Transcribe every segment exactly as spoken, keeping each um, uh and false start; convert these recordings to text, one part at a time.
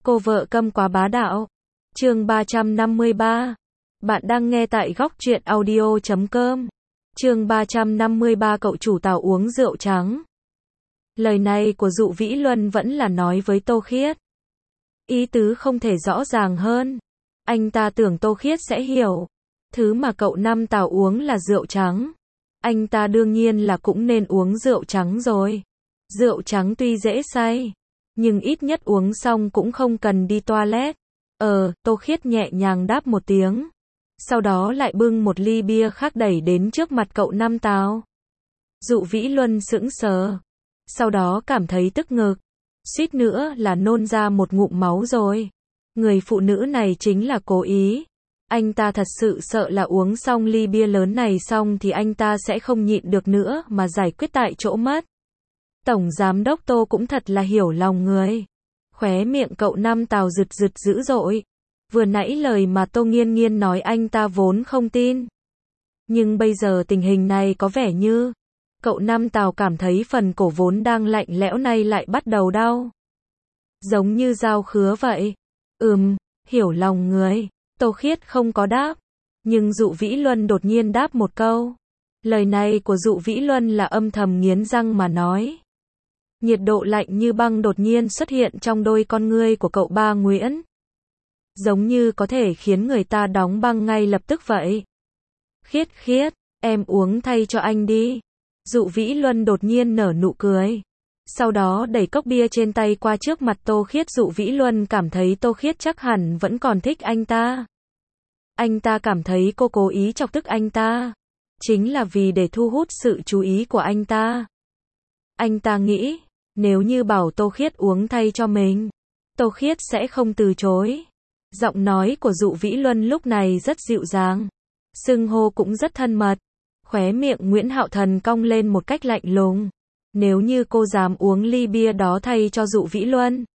Cô vợ câm quá bá đạo. Chương ba trăm năm mươi ba. Bạn đang nghe tại góc truyện audio chấm com. Chương ba trăm năm mươi ba cậu chủ Tàu uống rượu trắng. Lời này của Dụ Vĩ Luân vẫn là nói với Tô Khiết. Ý tứ không thể rõ ràng hơn. Anh ta tưởng Tô Khiết sẽ hiểu. Thứ mà cậu Năm Tàu uống là rượu trắng. Anh ta đương nhiên là cũng nên uống rượu trắng rồi. Rượu trắng tuy dễ say, nhưng ít nhất uống xong cũng không cần đi toilet. Ờ, Tô Khiết nhẹ nhàng đáp một tiếng. Sau đó lại bưng một ly bia khác đẩy đến trước mặt cậu Năm Tàu. Dụ Vĩ Luân sững sờ. Sau đó cảm thấy tức ngực. Suýt nữa là nôn ra một ngụm máu rồi. Người phụ nữ này chính là cố ý. Anh ta thật sự sợ là uống xong ly bia lớn này xong thì anh ta sẽ không nhịn được nữa mà giải quyết tại chỗ mất. Tổng giám đốc Tô cũng thật là hiểu lòng người. Khóe miệng cậu Năm Tàu rực rực dữ dội. Vừa nãy lời mà Tô Nghiên Nghiên nói anh ta vốn không tin. Nhưng bây giờ tình hình này có vẻ như cậu Năm Tàu cảm thấy phần cổ vốn đang lạnh lẽo này lại bắt đầu đau. Giống như dao khứa vậy. Ừm, hiểu lòng người. Tô Khiết không có đáp. Nhưng Dụ Vĩ Luân đột nhiên đáp một câu. Lời này của Dụ Vĩ Luân là âm thầm nghiến răng mà nói. Nhiệt độ lạnh như băng đột nhiên xuất hiện trong đôi con ngươi của cậu ba Nguyễn. Giống như có thể khiến người ta đóng băng ngay lập tức vậy. Khiết Khiết, em uống thay cho anh đi. Dụ Vĩ Luân đột nhiên nở nụ cười. Sau đó đẩy cốc bia trên tay qua trước mặt Tô Khiết. Dụ Vĩ Luân cảm thấy Tô Khiết chắc hẳn vẫn còn thích anh ta. Anh ta cảm thấy cô cố ý chọc tức anh ta. Chính là vì để thu hút sự chú ý của anh ta. Anh ta nghĩ, nếu như bảo Tô Khiết uống thay cho mình, Tô Khiết sẽ không từ chối. Giọng nói của Dụ Vĩ Luân lúc này rất dịu dàng. Xưng hô cũng rất thân mật. Khóe miệng Nguyễn Hạo Thần cong lên một cách lạnh lùng. Nếu như cô dám uống ly bia đó thay cho Dụ Vĩ Luân,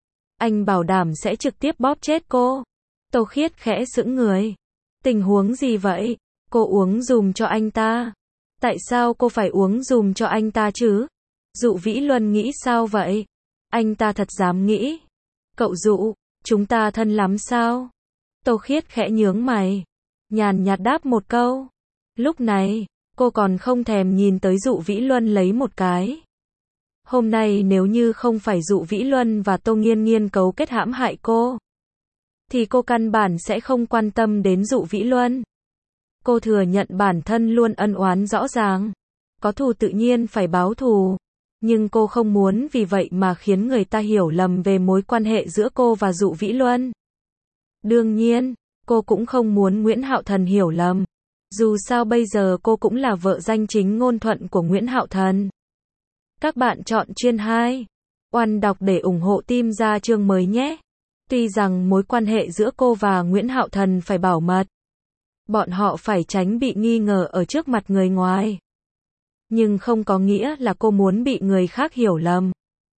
anh bảo đảm sẽ trực tiếp bóp chết cô. Tô Khiết khẽ sững người. Tình huống gì vậy? Cô uống dùm cho anh ta. Tại sao cô phải uống dùm cho anh ta chứ? Dụ Vĩ Luân nghĩ sao vậy? Anh ta thật dám nghĩ. Cậu Dụ, chúng ta thân lắm sao? Tô Khiết khẽ nhướng mày. Nhàn nhạt đáp một câu. Lúc này, cô còn không thèm nhìn tới Dụ Vĩ Luân lấy một cái. Hôm nay nếu như không phải Dụ Vĩ Luân và Tô Nghiên Nghiên cấu kết hãm hại cô, thì cô căn bản sẽ không quan tâm đến Dụ Vĩ Luân. Cô thừa nhận bản thân luôn ân oán rõ ràng. Có thù tự nhiên phải báo thù. Nhưng cô không muốn vì vậy mà khiến người ta hiểu lầm về mối quan hệ giữa cô và Dụ Vĩ Luân. Đương nhiên, cô cũng không muốn Nguyễn Hạo Thần hiểu lầm. Dù sao bây giờ cô cũng là vợ danh chính ngôn thuận của Nguyễn Hạo Thần. Các bạn chọn chuyên hai. Oan đọc để ủng hộ team ra chương mới nhé. Tuy rằng mối quan hệ giữa cô và Nguyễn Hạo Thần phải bảo mật. Bọn họ phải tránh bị nghi ngờ ở trước mặt người ngoài. Nhưng không có nghĩa là cô muốn bị người khác hiểu lầm.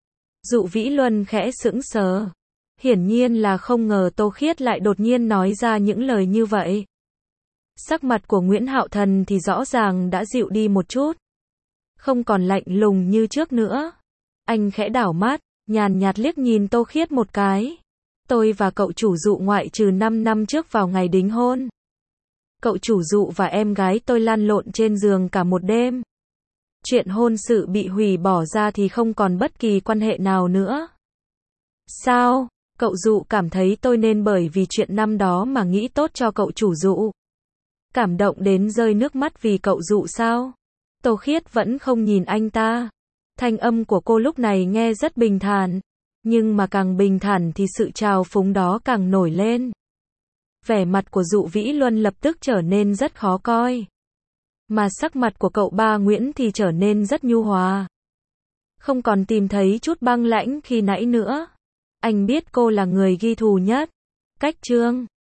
Dụ Vĩ Luân khẽ sững sờ. Hiển nhiên là không ngờ Tô Khiết lại đột nhiên nói ra những lời như vậy. Sắc mặt của Nguyễn Hạo Thần thì rõ ràng đã dịu đi một chút. Không còn lạnh lùng như trước nữa. Anh khẽ đảo mắt, nhàn nhạt liếc nhìn Tô Khiết một cái. Tôi và cậu chủ Dụ ngoại trừ năm năm trước vào ngày đính hôn. Cậu chủ Dụ và em gái tôi lăn lộn trên giường cả một đêm. Chuyện hôn sự bị hủy bỏ ra thì không còn bất kỳ quan hệ nào nữa. Sao? Cậu Dụ cảm thấy tôi nên bởi vì chuyện năm đó mà nghĩ tốt cho cậu chủ Dụ? Cảm động đến rơi nước mắt vì cậu Dụ sao? Tô Khiết vẫn không nhìn anh ta. Thanh âm của cô lúc này nghe rất bình thản. Nhưng mà càng bình thản thì sự trào phúng đó càng nổi lên. Vẻ mặt của Dụ Vĩ Luân lập tức trở nên rất khó coi. Mà sắc mặt của cậu ba Nguyễn thì trở nên rất nhu hòa. Không còn tìm thấy chút băng lãnh khi nãy nữa. Anh biết cô là người ghi thù nhất. Cách chương